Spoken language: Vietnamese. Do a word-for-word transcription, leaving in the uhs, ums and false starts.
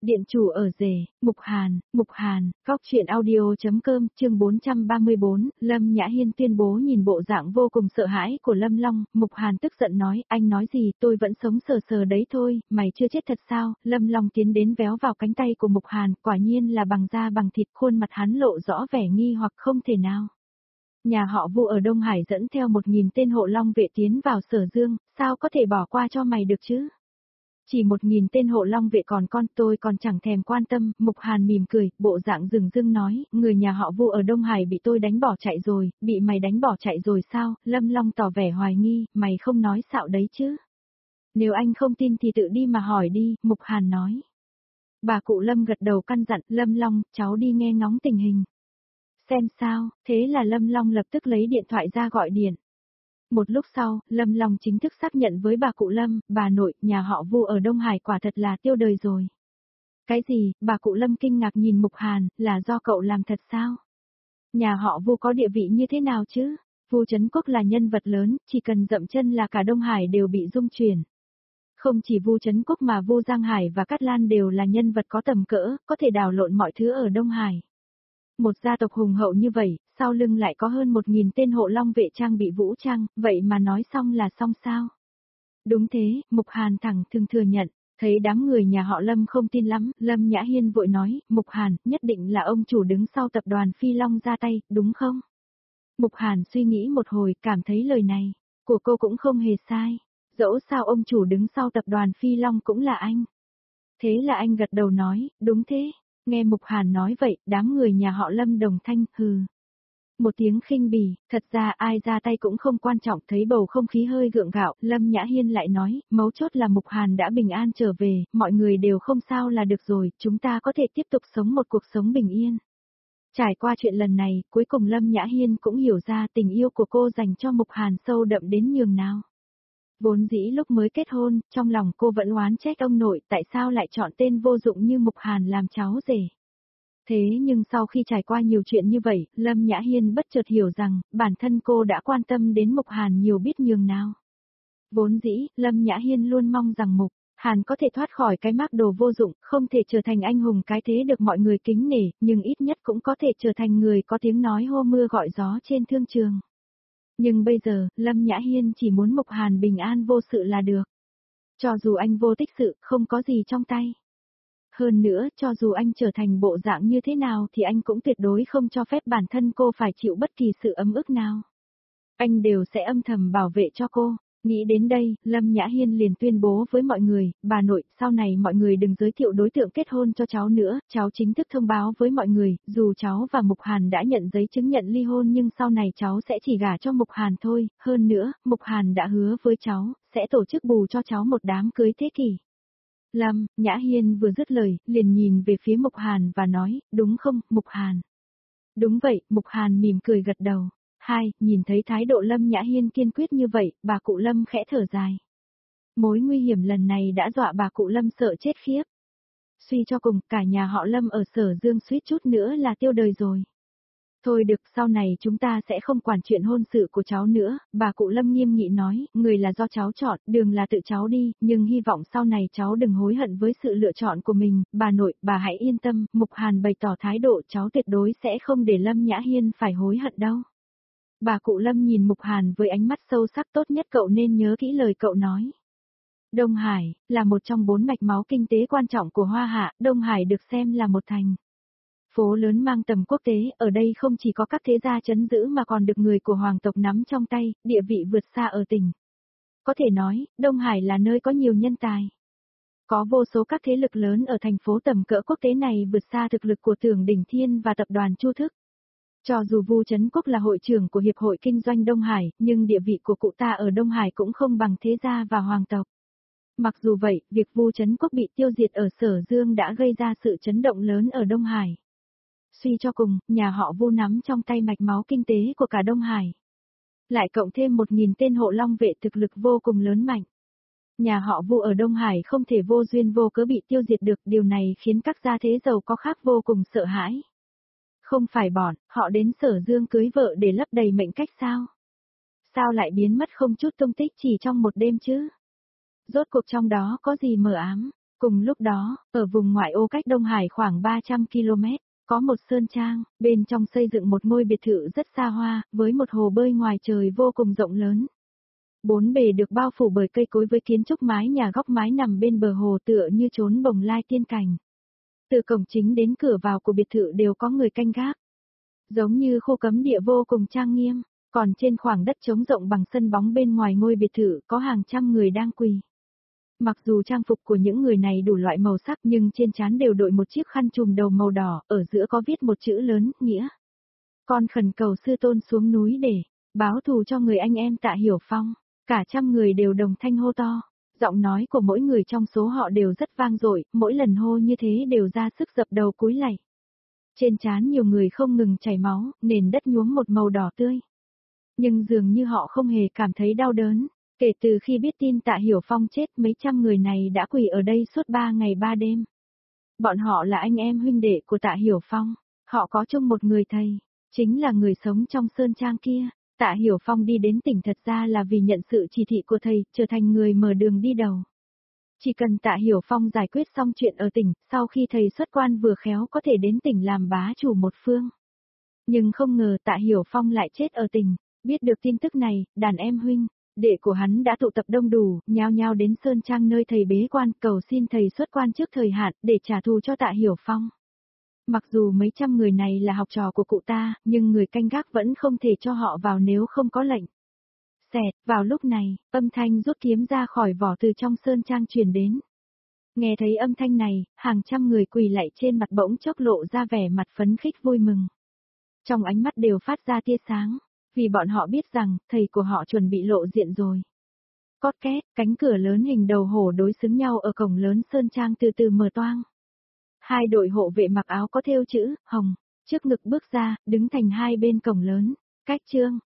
Điện chủ ở rể, Mục Hàn, Mục Hàn, góc truyện audio.com, chương bốn trăm ba mươi bốn, Lâm Nhã Hiên tuyên bố. Nhìn bộ dạng vô cùng sợ hãi của Lâm Long, Mục Hàn tức giận nói, anh nói gì, tôi vẫn sống sờ sờ đấy thôi, mày chưa chết thật sao? Lâm Long tiến đến véo vào cánh tay của Mục Hàn, quả nhiên là bằng da bằng thịt, khuôn mặt hắn lộ rõ vẻ nghi hoặc không thể nào. Nhà họ Vu ở Đông Hải dẫn theo một nghìn tên hộ long vệ tiến vào Sở Dương, sao có thể bỏ qua cho mày được chứ? Chỉ một nghìn tên hộ long vệ còn con tôi còn chẳng thèm quan tâm. Mục Hàn mỉm cười, bộ dạng rừng rưng nói, người nhà họ Vu ở Đông Hải bị tôi đánh bỏ chạy rồi, bị mày đánh bỏ chạy rồi sao? Lâm Long tỏ vẻ hoài nghi, mày không nói xạo đấy chứ? Nếu anh không tin thì tự đi mà hỏi đi, Mục Hàn nói. Bà cụ Lâm gật đầu căn dặn, Lâm Long, cháu đi nghe ngóng tình hình. Xem sao, thế là Lâm Long lập tức lấy điện thoại ra gọi điện. Một lúc sau, Lâm Long chính thức xác nhận với bà cụ Lâm, bà nội, nhà họ Vu ở Đông Hải quả thật là tiêu đời rồi. Cái gì, bà cụ Lâm kinh ngạc nhìn Mục Hàn, là do cậu làm thật sao? Nhà họ Vu có địa vị như thế nào chứ? Vu Trấn Quốc là nhân vật lớn, chỉ cần dậm chân là cả Đông Hải đều bị rung chuyển. Không chỉ Vu Trấn Quốc mà Vu Giang Hải và Cát Lan đều là nhân vật có tầm cỡ, có thể đảo lộn mọi thứ ở Đông Hải. Một gia tộc hùng hậu như vậy, sau lưng lại có hơn một nghìn tên hộ long vệ trang bị vũ trang, vậy mà nói xong là xong sao? Đúng thế, Mục Hàn thẳng thừng thừa nhận, thấy đám người nhà họ Lâm không tin lắm, Lâm Nhã Hiên vội nói, Mục Hàn, nhất định là ông chủ đứng sau tập đoàn Phi Long ra tay, đúng không? Mục Hàn suy nghĩ một hồi, cảm thấy lời này của cô cũng không hề sai, dẫu sao ông chủ đứng sau tập đoàn Phi Long cũng là anh. Thế là anh gật đầu nói, đúng thế. Nghe Mục Hàn nói vậy, đám người nhà họ Lâm đồng thanh, hừ. Một tiếng khinh bỉ, thật ra ai ra tay cũng không quan trọng, thấy bầu không khí hơi gượng gạo, Lâm Nhã Hiên lại nói, mấu chốt là Mục Hàn đã bình an trở về, mọi người đều không sao là được rồi, chúng ta có thể tiếp tục sống một cuộc sống bình yên. Trải qua chuyện lần này, cuối cùng Lâm Nhã Hiên cũng hiểu ra tình yêu của cô dành cho Mục Hàn sâu đậm đến nhường nào. Vốn dĩ lúc mới kết hôn, trong lòng cô vẫn oán trách ông nội tại sao lại chọn tên vô dụng như Mục Hàn làm cháu rể. Thế nhưng sau khi trải qua nhiều chuyện như vậy, Lâm Nhã Hiên bất chợt hiểu rằng, bản thân cô đã quan tâm đến Mục Hàn nhiều biết nhường nào. Vốn dĩ, Lâm Nhã Hiên luôn mong rằng Mục Hàn có thể thoát khỏi cái mác đồ vô dụng, không thể trở thành anh hùng cái thế được mọi người kính nể, nhưng ít nhất cũng có thể trở thành người có tiếng nói hô mưa gọi gió trên thương trường. Nhưng bây giờ, Lâm Nhã Hiên chỉ muốn Mục Hàn bình an vô sự là được. Cho dù anh vô tích sự, không có gì trong tay. Hơn nữa, cho dù anh trở thành bộ dạng như thế nào thì anh cũng tuyệt đối không cho phép bản thân cô phải chịu bất kỳ sự ấm ức nào. Anh đều sẽ âm thầm bảo vệ cho cô. Nghĩ đến đây, Lâm Nhã Hiên liền tuyên bố với mọi người, bà nội, sau này mọi người đừng giới thiệu đối tượng kết hôn cho cháu nữa, cháu chính thức thông báo với mọi người, dù cháu và Mục Hàn đã nhận giấy chứng nhận ly hôn nhưng sau này cháu sẽ chỉ gả cho Mục Hàn thôi, hơn nữa, Mục Hàn đã hứa với cháu, sẽ tổ chức bù cho cháu một đám cưới thế kỷ. Lâm Nhã Hiên vừa dứt lời, liền nhìn về phía Mục Hàn và nói, đúng không, Mục Hàn? Đúng vậy, Mục Hàn mỉm cười gật đầu. Hai, nhìn thấy thái độ Lâm Nhã Hiên kiên quyết như vậy, bà cụ Lâm khẽ thở dài. Mối nguy hiểm lần này đã dọa bà cụ Lâm sợ chết khiếp. Suy cho cùng, cả nhà họ Lâm ở Sở Dương suýt chút nữa là tiêu đời rồi. Thôi được, sau này chúng ta sẽ không quản chuyện hôn sự của cháu nữa, bà cụ Lâm nghiêm nghị nói, người là do cháu chọn, đường là tự cháu đi, nhưng hy vọng sau này cháu đừng hối hận với sự lựa chọn của mình, bà nội, bà hãy yên tâm, Mục Hàn bày tỏ thái độ cháu tuyệt đối sẽ không để Lâm Nhã Hiên phải hối hận đâu. Bà cụ Lâm nhìn Mục Hàn với ánh mắt sâu sắc, tốt nhất cậu nên nhớ kỹ lời cậu nói. Đông Hải, là một trong bốn mạch máu kinh tế quan trọng của Hoa Hạ, Đông Hải được xem là một thành phố lớn mang tầm quốc tế, ở đây không chỉ có các thế gia trấn giữ mà còn được người của hoàng tộc nắm trong tay, địa vị vượt xa ở tỉnh. Có thể nói, Đông Hải là nơi có nhiều nhân tài. Có vô số các thế lực lớn ở thành phố tầm cỡ quốc tế này vượt xa thực lực của Tưởng Đỉnh Thiên và tập đoàn Chu Thức. Cho dù Vu Trấn Quốc là hội trưởng của Hiệp hội Kinh doanh Đông Hải, nhưng địa vị của cụ ta ở Đông Hải cũng không bằng thế gia và hoàng tộc. Mặc dù vậy, việc Vu Trấn Quốc bị tiêu diệt ở Sở Dương đã gây ra sự chấn động lớn ở Đông Hải. Suy cho cùng, nhà họ Vu nắm trong tay mạch máu kinh tế của cả Đông Hải. Lại cộng thêm một nghìn tên hộ long vệ thực lực vô cùng lớn mạnh. Nhà họ Vu ở Đông Hải không thể vô duyên vô cớ bị tiêu diệt được, điều này khiến các gia thế giàu có khác vô cùng sợ hãi. Không phải bọn, họ đến Sở Dương cưới vợ để lấp đầy mệnh cách sao? Sao lại biến mất không chút tung tích chỉ trong một đêm chứ? Rốt cuộc trong đó có gì mờ ám? Cùng lúc đó, ở vùng ngoại ô cách Đông Hải khoảng ba trăm ki lô mét, có một sơn trang, bên trong xây dựng một ngôi biệt thự rất xa hoa, với một hồ bơi ngoài trời vô cùng rộng lớn. Bốn bề được bao phủ bởi cây cối với kiến trúc mái nhà góc mái nằm bên bờ hồ tựa như chốn bồng lai tiên cảnh. Từ cổng chính đến cửa vào của biệt thự đều có người canh gác. Giống như khu cấm địa vô cùng trang nghiêm, còn trên khoảng đất trống rộng bằng sân bóng bên ngoài ngôi biệt thự có hàng trăm người đang quỳ. Mặc dù trang phục của những người này đủ loại màu sắc nhưng trên trán đều đội một chiếc khăn trùm đầu màu đỏ, ở giữa có viết một chữ lớn, nghĩa. Con khẩn cầu sư tôn xuống núi để báo thù cho người anh em Tạ Hiểu Phong. Cả trăm người đều đồng thanh hô to. Giọng nói của mỗi người trong số họ đều rất vang dội, mỗi lần hô như thế đều ra sức dập đầu cúi lạy. Trên trán nhiều người không ngừng chảy máu, nền đất nhuốm một màu đỏ tươi. Nhưng dường như họ không hề cảm thấy đau đớn. Kể từ khi biết tin Tạ Hiểu Phong chết, mấy trăm người này đã quỳ ở đây suốt ba ngày ba đêm. Bọn họ là anh em huynh đệ của Tạ Hiểu Phong. Họ có chung một người thầy, chính là người sống trong sơn trang kia. Tạ Hiểu Phong đi đến tỉnh thật ra là vì nhận sự chỉ thị của thầy, trở thành người mở đường đi đầu. Chỉ cần Tạ Hiểu Phong giải quyết xong chuyện ở tỉnh, sau khi thầy xuất quan vừa khéo có thể đến tỉnh làm bá chủ một phương. Nhưng không ngờ Tạ Hiểu Phong lại chết ở tỉnh. Biết được tin tức này, đàn em huynh đệ của hắn đã tụ tập đông đủ, nhao nhao đến sơn trang nơi thầy bế quan, cầu xin thầy xuất quan trước thời hạn để trả thù cho Tạ Hiểu Phong. Mặc dù mấy trăm người này là học trò của cụ ta, nhưng người canh gác vẫn không thể cho họ vào nếu không có lệnh. Xẹt, vào lúc này, âm thanh rút kiếm ra khỏi vỏ từ trong sơn trang truyền đến. Nghe thấy âm thanh này, hàng trăm người quỳ lạy trên mặt bỗng chốc lộ ra vẻ mặt phấn khích vui mừng. Trong ánh mắt đều phát ra tia sáng, vì bọn họ biết rằng, thầy của họ chuẩn bị lộ diện rồi. Cót két, cánh cửa lớn hình đầu hổ đối xứng nhau ở cổng lớn sơn trang từ từ mở toang. Hai đội hộ vệ mặc áo có thêu chữ, hồng, trước ngực bước ra, đứng thành hai bên cổng lớn. Cách chương,